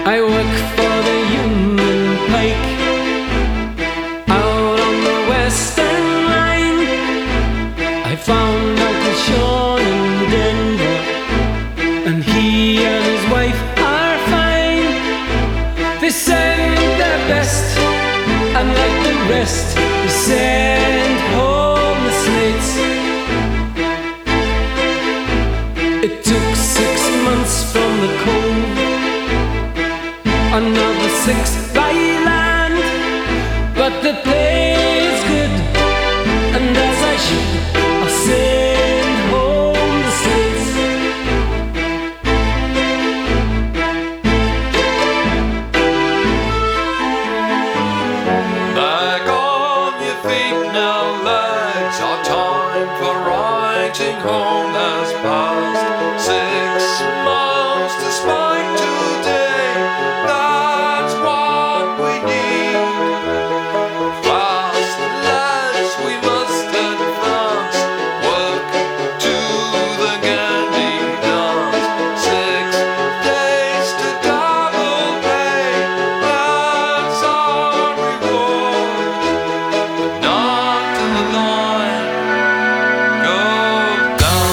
I work for the Union Pike out on the Western Line. I found Uncle Sean in Denver, and he and his wife are fine. They send their best, and like the rest, they send home the slates. It took 6 months from the Cove, another 6 by land, but the play's good, and as I should, I'll send home the slates. Back on your feet now, lads, our time for writing home has passed. 6 months to spite today, that's what we need. Fast, lads, we must advance, work to the Gandhi dance. 6 days to double pay, that's our reward. Not to the line, go down.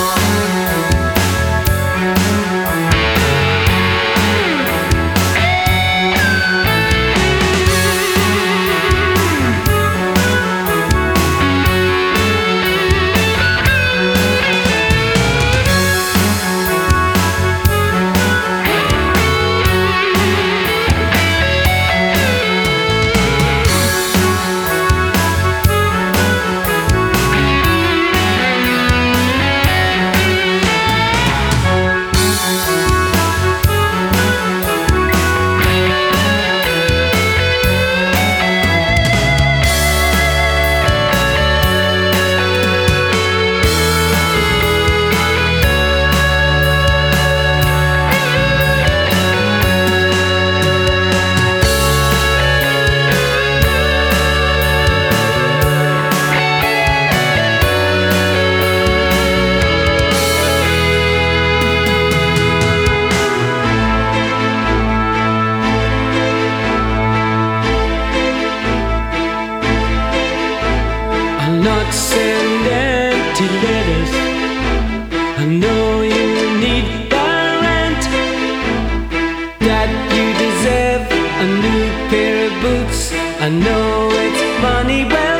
I'll not send empty letters. I know you need the rent, that you deserve a new pair of boots. I know it's money well